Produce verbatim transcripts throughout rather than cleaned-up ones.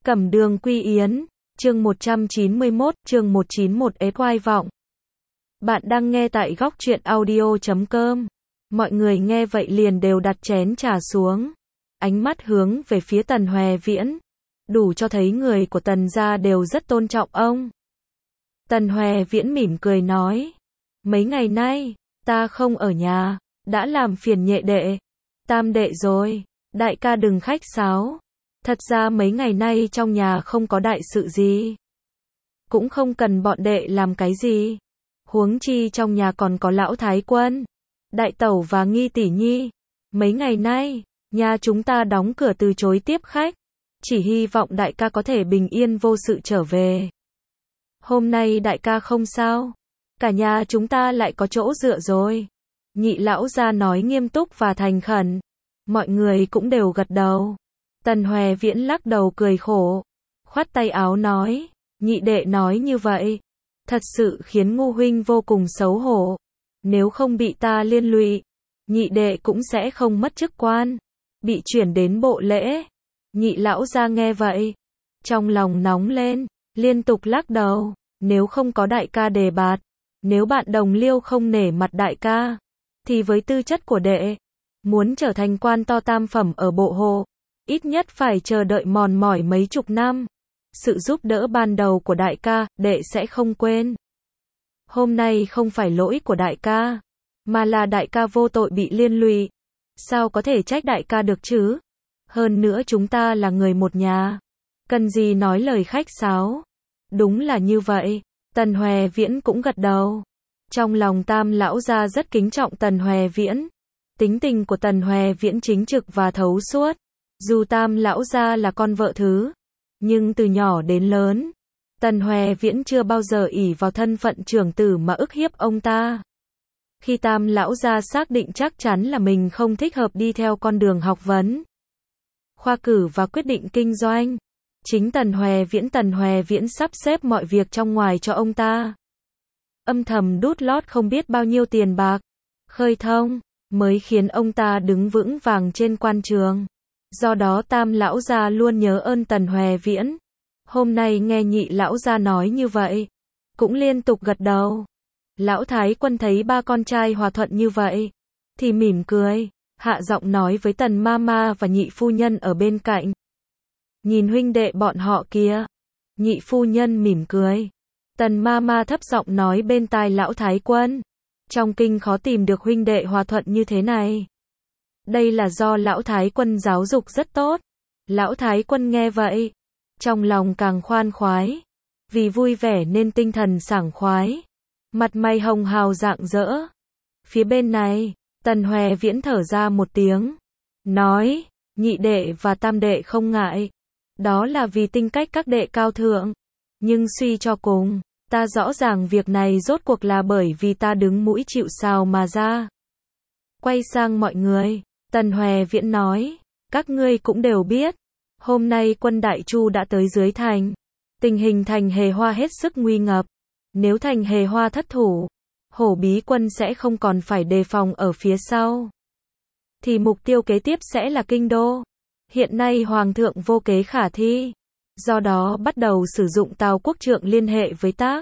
Cẩm Đường Quy Yến, chương một trăm chín mươi mốt, chương một trăm chín mươi mốt ế quai vọng. Bạn đang nghe tại góc truyện audio chấm com. Mọi người nghe vậy liền đều đặt chén trà xuống. Ánh mắt hướng về phía Tần Hoè Viễn. Đủ cho thấy người của Tần gia đều rất tôn trọng ông. Tần Hoè Viễn mỉm cười nói. Mấy ngày nay, ta không ở nhà, đã làm phiền nhẹ đệ, tam đệ rồi, đại ca đừng khách sáo. Thật ra mấy ngày nay trong nhà không có đại sự gì. Cũng không cần bọn đệ làm cái gì. Huống chi trong nhà còn có lão thái quân, đại tẩu và nghi tỷ nhi. Mấy ngày nay, nhà chúng ta đóng cửa từ chối tiếp khách. Chỉ hy vọng đại ca có thể bình yên vô sự trở về. Hôm nay đại ca không sao. Cả nhà chúng ta lại có chỗ dựa rồi. Nhị lão gia nói nghiêm túc và thành khẩn. Mọi người cũng đều gật đầu. Tần Hoè Viễn lắc đầu cười khổ. Khoát tay áo nói. Nhị đệ nói như vậy. Thật sự khiến Ngô huynh vô cùng xấu hổ. Nếu không bị ta liên lụy, nhị đệ cũng sẽ không mất chức quan. Bị chuyển đến bộ lễ. Nhị lão gia nghe vậy. Trong lòng nóng lên. Liên tục lắc đầu. Nếu không có đại ca đề bạt. Nếu bạn đồng liêu không nể mặt đại ca. Thì với tư chất của đệ. Muốn trở thành quan to tam phẩm ở bộ hộ. Ít nhất phải chờ đợi mòn mỏi mấy chục năm. Sự giúp đỡ ban đầu của đại ca, đệ sẽ không quên. Hôm nay không phải lỗi của đại ca, mà là đại ca vô tội bị liên lụy. Sao có thể trách đại ca được chứ? Hơn nữa chúng ta là người một nhà. Cần gì nói lời khách sáo? Đúng là như vậy. Tần Hoè Viễn cũng gật đầu. Trong lòng tam lão gia rất kính trọng Tần Hoè Viễn. Tính tình của Tần Hoè Viễn chính trực và thấu suốt. Dù tam lão gia là con vợ thứ, nhưng từ nhỏ đến lớn, Tần Hoè Viễn chưa bao giờ ỷ vào thân phận trưởng tử mà ức hiếp ông ta. Khi tam lão gia xác định chắc chắn là mình không thích hợp đi theo con đường học vấn, khoa cử và quyết định kinh doanh, chính Tần Hoè Viễn Tần Hoè Viễn sắp xếp mọi việc trong ngoài cho ông ta. Âm thầm đút lót không biết bao nhiêu tiền bạc, khơi thông, mới khiến ông ta đứng vững vàng trên quan trường. Do đó tam lão gia luôn nhớ ơn Tần Hoè Viễn. Hôm nay nghe nhị lão gia nói như vậy, cũng liên tục gật đầu. Lão thái quân thấy ba con trai hòa thuận như vậy, thì mỉm cười, hạ giọng nói với Tần Mama và nhị phu nhân ở bên cạnh. Nhìn huynh đệ bọn họ kia. Nhị phu nhân mỉm cười. Tần Mama thấp giọng nói bên tai lão thái quân. Trong kinh khó tìm được huynh đệ hòa thuận như thế này. Đây là do lão thái quân giáo dục rất tốt. Lão thái quân nghe vậy, trong lòng càng khoan khoái. Vì vui vẻ nên tinh thần sảng khoái. Mặt mày hồng hào rạng rỡ. Phía bên này, Tần Hoè Viễn thở ra một tiếng. Nói, nhị đệ và tam đệ không ngại. Đó là vì tính cách các đệ cao thượng. Nhưng suy cho cùng, ta rõ ràng việc này rốt cuộc là bởi vì ta đứng mũi chịu sào mà ra. Quay sang mọi người. Tần Hoè Viễn nói, các ngươi cũng đều biết, hôm nay quân Đại Chu đã tới dưới thành. Tình hình thành Hề Hoa hết sức nguy ngập. Nếu thành Hề Hoa thất thủ, Hổ Bí quân sẽ không còn phải đề phòng ở phía sau. Thì mục tiêu kế tiếp sẽ là kinh đô. Hiện nay Hoàng thượng vô kế khả thi. Do đó bắt đầu sử dụng Tào quốc trượng liên hệ với ta.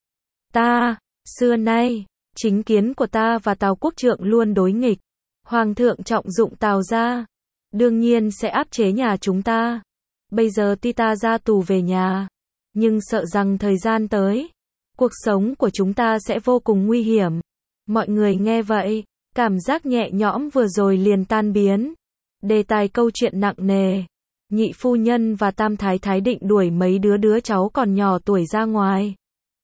Ta, xưa nay, chính kiến của ta và Tào quốc trượng luôn đối nghịch. Hoàng thượng trọng dụng Tào gia, đương nhiên sẽ áp chế nhà chúng ta. Bây giờ tuy ta ra tù về nhà, nhưng sợ rằng thời gian tới, cuộc sống của chúng ta sẽ vô cùng nguy hiểm. Mọi người nghe vậy, cảm giác nhẹ nhõm vừa rồi liền tan biến. Đề tài câu chuyện nặng nề. Nhị phu nhân và tam thái thái định đuổi mấy đứa đứa cháu còn nhỏ tuổi ra ngoài.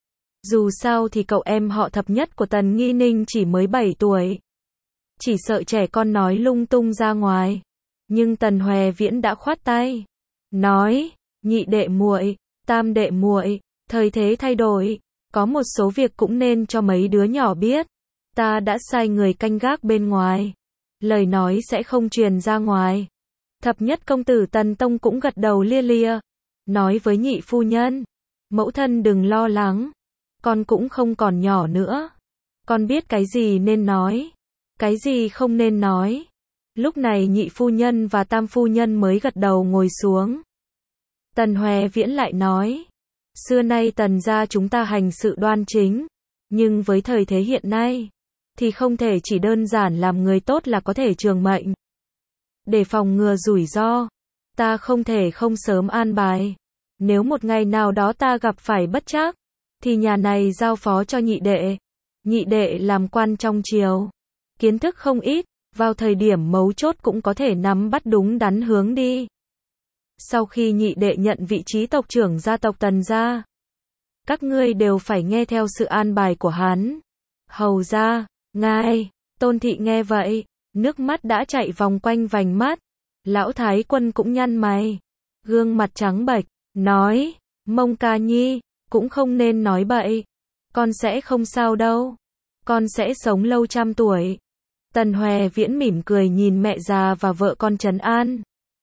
Dù sao thì cậu em họ thập nhất của Tần Nghi Ninh chỉ mới bảy tuổi. Chỉ sợ trẻ con nói lung tung ra ngoài. Nhưng Tần Hoè Viễn đã khoát tay. Nói, nhị đệ muội, tam đệ muội, thời thế thay đổi. Có một số việc cũng nên cho mấy đứa nhỏ biết. Ta đã sai người canh gác bên ngoài. Lời nói sẽ không truyền ra ngoài. Thập nhất công tử Tần Tông cũng gật đầu lia lia. Nói với nhị phu nhân. Mẫu thân đừng lo lắng. Con cũng không còn nhỏ nữa. Con biết cái gì nên nói. Cái gì không nên nói. Lúc này nhị phu nhân và tam phu nhân mới gật đầu ngồi xuống. Tần Hoè Viễn lại nói, xưa nay Tần gia chúng ta hành sự đoan chính, nhưng với thời thế hiện nay, thì không thể chỉ đơn giản làm người tốt là có thể trường mệnh. Để phòng ngừa rủi ro, ta không thể không sớm an bài. Nếu một ngày nào đó ta gặp phải bất trắc, thì nhà này giao phó cho nhị đệ. Nhị đệ làm quan trong triều, kiến thức không ít, vào thời điểm mấu chốt cũng có thể nắm bắt đúng đắn hướng đi. Sau khi nhị đệ nhận vị trí tộc trưởng gia tộc Tần gia, các ngươi đều phải nghe theo sự an bài của hắn. Hầu gia, ngài, Tôn thị nghe vậy, nước mắt đã chạy vòng quanh vành mắt. Lão Thái Quân cũng nhăn mày, gương mặt trắng bệch, nói, Mông ca nhi, cũng không nên nói bậy. Con sẽ không sao đâu. Con sẽ sống lâu trăm tuổi. Tần Hoè Viễn mỉm cười nhìn mẹ già và vợ con trấn an.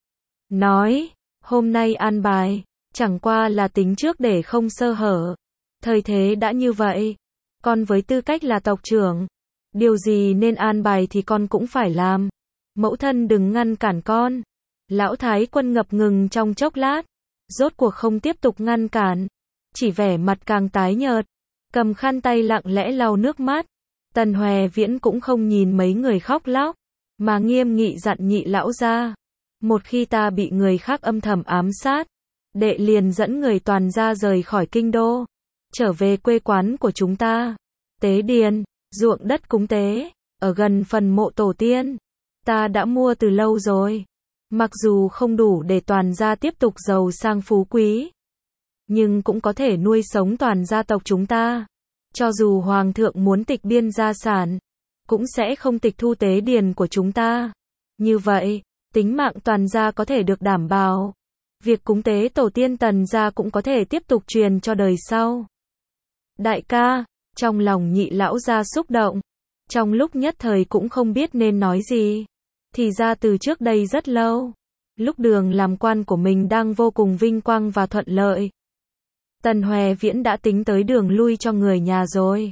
Nói, hôm nay an bài, chẳng qua là tính trước để không sơ hở. Thời thế đã như vậy. Con với tư cách là tộc trưởng, điều gì nên an bài thì con cũng phải làm. Mẫu thân đừng ngăn cản con. Lão Thái Quân ngập ngừng trong chốc lát, rốt cuộc không tiếp tục ngăn cản, chỉ vẻ mặt càng tái nhợt, cầm khăn tay lặng lẽ lau nước mắt. Tần Hoè Viễn cũng không nhìn mấy người khóc lóc, mà nghiêm nghị dặn nhị lão ra, một khi ta bị người khác âm thầm ám sát, đệ liền dẫn người toàn gia rời khỏi kinh đô, trở về quê quán của chúng ta. Tế điền, ruộng đất cúng tế, ở gần phần mộ tổ tiên, ta đã mua từ lâu rồi. Mặc dù không đủ để toàn gia tiếp tục giàu sang phú quý, nhưng cũng có thể nuôi sống toàn gia tộc chúng ta. Cho dù Hoàng thượng muốn tịch biên gia sản, cũng sẽ không tịch thu tế điền của chúng ta. Như vậy, tính mạng toàn gia có thể được đảm bảo. Việc cúng tế tổ tiên Tần gia cũng có thể tiếp tục truyền cho đời sau. Đại ca, trong lòng nhị lão gia xúc động, trong lúc nhất thời cũng không biết nên nói gì. Thì ra từ trước đây rất lâu, lúc đường làm quan của mình đang vô cùng vinh quang và thuận lợi, Tần Hoè Viễn đã tính tới đường lui cho người nhà rồi.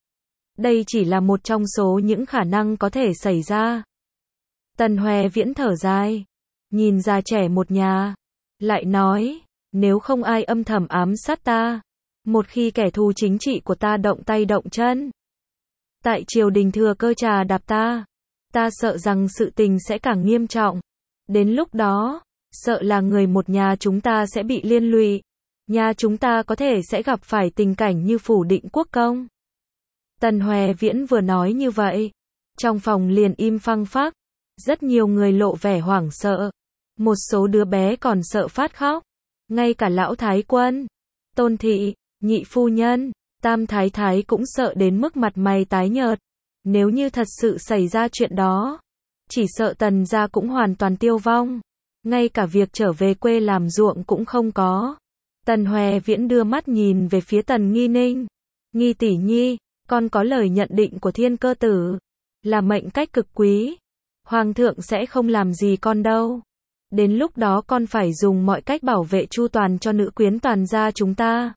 Đây chỉ là một trong số những khả năng có thể xảy ra. Tần Hoè Viễn thở dài, nhìn già trẻ một nhà, lại nói, nếu không ai âm thầm ám sát ta, một khi kẻ thù chính trị của ta động tay động chân, tại triều đình thừa cơ trà đạp ta, ta sợ rằng sự tình sẽ càng nghiêm trọng. Đến lúc đó, sợ là người một nhà chúng ta sẽ bị liên lụy. Nhà chúng ta có thể sẽ gặp phải tình cảnh như Phủ Định Quốc công. Tần Hoè Viễn vừa nói như vậy, trong phòng liền im phăng phắc, rất nhiều người lộ vẻ hoảng sợ. Một số đứa bé còn sợ phát khóc. Ngay cả lão Thái Quân, Tôn thị, nhị phu nhân, tam thái thái cũng sợ đến mức mặt mày tái nhợt. Nếu như thật sự xảy ra chuyện đó, chỉ sợ Tần gia cũng hoàn toàn tiêu vong. Ngay cả việc trở về quê làm ruộng cũng không có. Tần Hoè Viễn đưa mắt nhìn về phía Tần Nghi Ninh. Nghi tỷ nhi, con có lời nhận định của Thiên Cơ Tử, là mệnh cách cực quý. Hoàng thượng sẽ không làm gì con đâu. Đến lúc đó con phải dùng mọi cách bảo vệ chu toàn cho nữ quyến toàn gia chúng ta.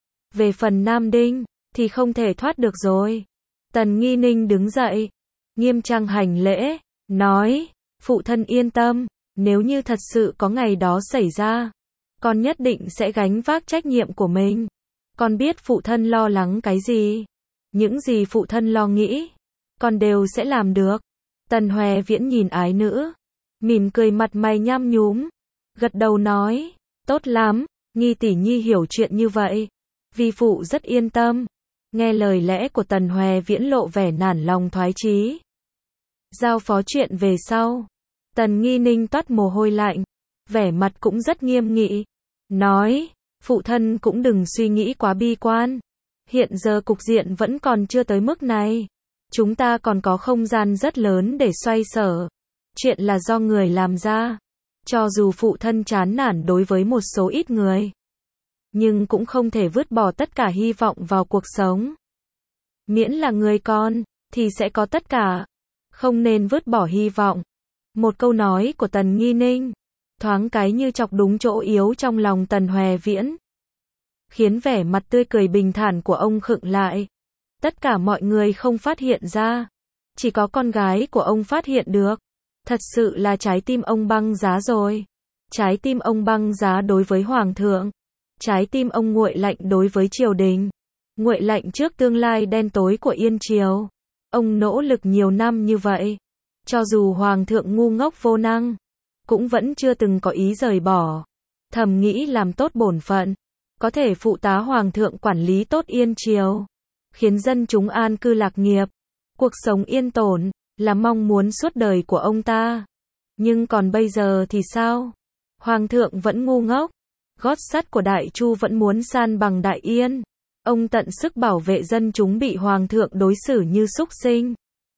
Về phần Nam Đinh, thì không thể thoát được rồi. Tần Nghi Ninh đứng dậy, nghiêm trang hành lễ, nói, phụ thân yên tâm, nếu như thật sự có ngày đó xảy ra, con nhất định sẽ gánh vác trách nhiệm của mình. Con biết phụ thân lo lắng cái gì, những gì phụ thân lo nghĩ, con đều sẽ làm được. Tần Hoè Viễn nhìn ái nữ, mỉm cười mặt mày nham nhúm, gật đầu nói, tốt lắm, Nghi tỷ nhi hiểu chuyện như vậy, vi phụ rất yên tâm. Nghe lời lẽ của Tần Hoè Viễn lộ vẻ nản lòng thoái chí. Giao phó chuyện về sau, Tần Nghi Ninh toát mồ hôi lạnh, vẻ mặt cũng rất nghiêm nghị, nói, phụ thân cũng đừng suy nghĩ quá bi quan. Hiện giờ cục diện vẫn còn chưa tới mức này. Chúng ta còn có không gian rất lớn để xoay sở. Chuyện là do người làm ra. Cho dù phụ thân chán nản đối với một số ít người, nhưng cũng không thể vứt bỏ tất cả hy vọng vào cuộc sống. Miễn là người con, thì sẽ có tất cả. Không nên vứt bỏ hy vọng. Một câu nói của Tần Nghi Ninh, thoáng cái như chọc đúng chỗ yếu trong lòng Tần Hoè Viễn, khiến vẻ mặt tươi cười bình thản của ông khựng lại. Tất cả mọi người không phát hiện ra, chỉ có con gái của ông phát hiện được. Thật sự là trái tim ông băng giá rồi. Trái tim ông băng giá đối với hoàng thượng. Trái tim ông nguội lạnh đối với triều đình. Nguội lạnh trước tương lai đen tối của Yên Triều. Ông nỗ lực nhiều năm như vậy. Cho dù hoàng thượng ngu ngốc vô năng, cũng vẫn chưa từng có ý rời bỏ. Thầm nghĩ làm tốt bổn phận, có thể phụ tá hoàng thượng quản lý tốt Yên Triều, khiến dân chúng an cư lạc nghiệp, cuộc sống yên tổn, là mong muốn suốt đời của ông ta. Nhưng còn bây giờ thì sao? Hoàng thượng vẫn ngu ngốc, gót sắt của Đại Chu vẫn muốn san bằng Đại Yên. Ông tận sức bảo vệ dân chúng bị hoàng thượng đối xử như súc sinh.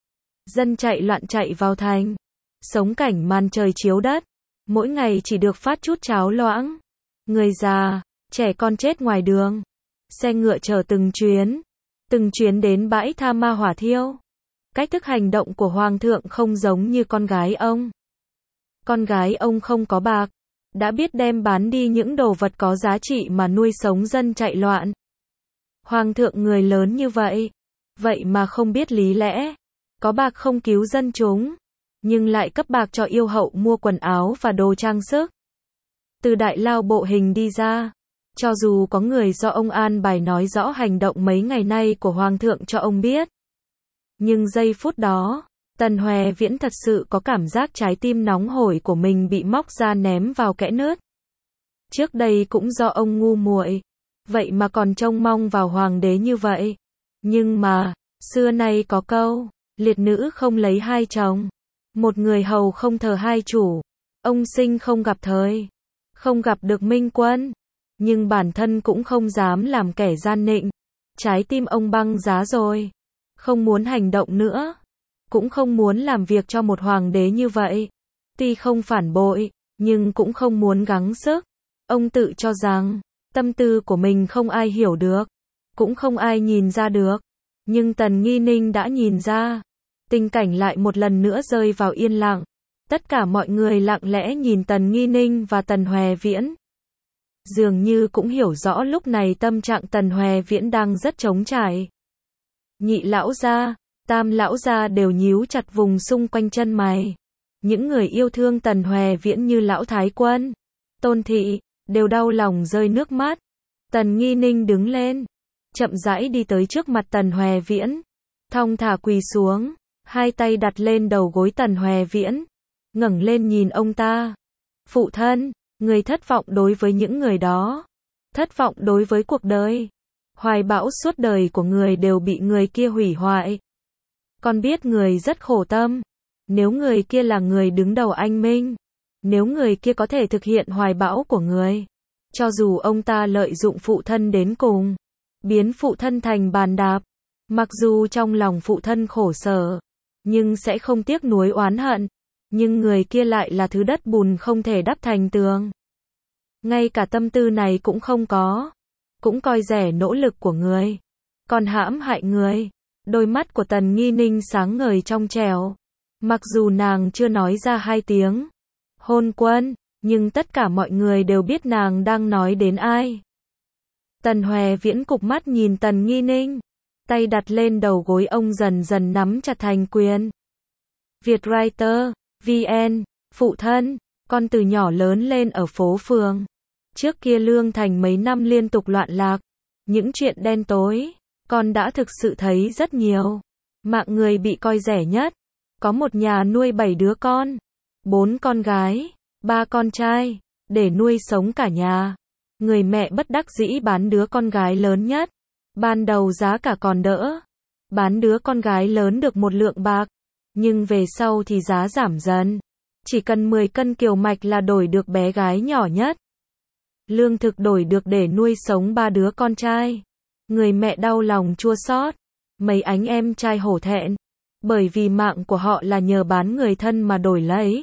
Dân chạy loạn chạy vào thành, sống cảnh màn trời chiếu đất, mỗi ngày chỉ được phát chút cháo loãng. Người già, trẻ con chết ngoài đường, xe ngựa chở từng chuyến, từng chuyến đến bãi tha ma hỏa thiêu. Cách thức hành động của hoàng thượng không giống như con gái ông. Con gái ông không có bạc, đã biết đem bán đi những đồ vật có giá trị mà nuôi sống dân chạy loạn. Hoàng thượng người lớn như vậy, vậy mà không biết lý lẽ, có bạc không cứu dân chúng, nhưng lại cấp bạc cho yêu hậu mua quần áo và đồ trang sức. Từ đại lao bộ hình đi ra, cho dù có người do ông an bài nói rõ hành động mấy ngày nay của hoàng thượng cho ông biết. Nhưng giây phút đó, Tần Hoè Viễn thật sự có cảm giác trái tim nóng hổi của mình bị móc ra ném vào kẽ nứt. Trước đây cũng do ông ngu muội, vậy mà còn trông mong vào hoàng đế như vậy. Nhưng mà, xưa nay có câu, liệt nữ không lấy hai chồng, một người hầu không thờ hai chủ. Ông sinh không gặp thời, không gặp được minh quân, nhưng bản thân cũng không dám làm kẻ gian nịnh. Trái tim ông băng giá rồi, không muốn hành động nữa, cũng không muốn làm việc cho một hoàng đế như vậy. Tuy không phản bội, nhưng cũng không muốn gắng sức. Ông tự cho rằng, tâm tư của mình không ai hiểu được, cũng không ai nhìn ra được. Nhưng Tần Nghi Ninh đã nhìn ra. Tình cảnh lại một lần nữa rơi vào yên lặng. Tất cả mọi người lặng lẽ nhìn Tần Nghi Ninh và Tần Hoè Viễn. Dường như cũng hiểu rõ lúc này tâm trạng Tần Hoè Viễn đang rất trống trải. Nhị lão gia, tam lão gia đều nhíu chặt vùng xung quanh chân mày. Những người yêu thương Tần Hoè Viễn như lão Thái Quân, Tôn Thị, đều đau lòng rơi nước mắt. Tần Nghi Ninh đứng lên, chậm rãi đi tới trước mặt Tần Hoè Viễn, thong thả quỳ xuống, hai tay đặt lên đầu gối Tần Hoè Viễn, ngẩng lên nhìn ông ta. Phụ thân, người thất vọng đối với những người đó, thất vọng đối với cuộc đời. Hoài bão suốt đời của người đều bị người kia hủy hoại. Con biết người rất khổ tâm. Nếu người kia là người đứng đầu anh Minh, nếu người kia có thể thực hiện hoài bão của người, cho dù ông ta lợi dụng phụ thân đến cùng, biến phụ thân thành bàn đạp, mặc dù trong lòng phụ thân khổ sở, nhưng sẽ không tiếc nuối oán hận. Nhưng người kia lại là thứ đất bùn không thể đắp thành tường. Ngay cả tâm tư này cũng không có, cũng coi rẻ nỗ lực của người, còn hãm hại người. Đôi mắt của Tần Nghi Ninh sáng ngời trong trẻo, mặc dù nàng chưa nói ra hai tiếng hôn quân, nhưng tất cả mọi người đều biết nàng đang nói đến ai. Tần Hoè Viễn cụp mắt nhìn Tần Nghi Ninh, tay đặt lên đầu gối ông dần dần nắm chặt thành quyền. Vietwriter, vê en, phụ thân, con từ nhỏ lớn lên ở phố phường. Trước kia Lương Thành mấy năm liên tục loạn lạc, những chuyện đen tối, con đã thực sự thấy rất nhiều. Mạng người bị coi rẻ nhất, có một nhà nuôi bảy đứa con, bốn con gái, ba con trai, để nuôi sống cả nhà. Người mẹ bất đắc dĩ bán đứa con gái lớn nhất. Ban đầu giá cả còn đỡ, bán đứa con gái lớn được một lượng bạc, nhưng về sau thì giá giảm dần. Chỉ cần mười cân kiều mạch là đổi được bé gái nhỏ nhất. Lương thực đổi được để nuôi sống ba đứa con trai. Người mẹ đau lòng chua xót, mấy anh em trai hổ thẹn, bởi vì mạng của họ là nhờ bán người thân mà đổi lấy.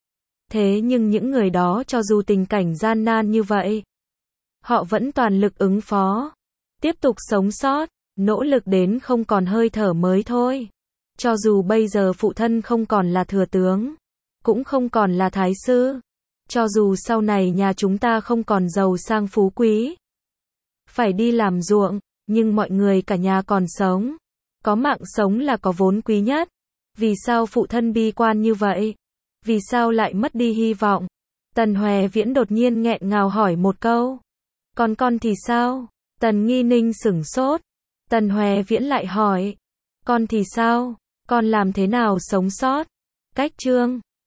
Thế nhưng những người đó cho dù tình cảnh gian nan như vậy, họ vẫn toàn lực ứng phó, tiếp tục sống sót, nỗ lực đến không còn hơi thở mới thôi. Cho dù bây giờ phụ thân không còn là thừa tướng, cũng không còn là thái sư, cho dù sau này nhà chúng ta không còn giàu sang phú quý, phải đi làm ruộng, nhưng mọi người cả nhà còn sống. Có mạng sống là có vốn quý nhất. Vì sao phụ thân bi quan như vậy? Vì sao lại mất đi hy vọng? Tần Hoè Viễn đột nhiên nghẹn ngào hỏi một câu. Còn con thì sao? Tần Nghi Ninh sửng sốt. Tần Hoè Viễn lại hỏi. Con thì sao? Con làm thế nào sống sót? Cách chương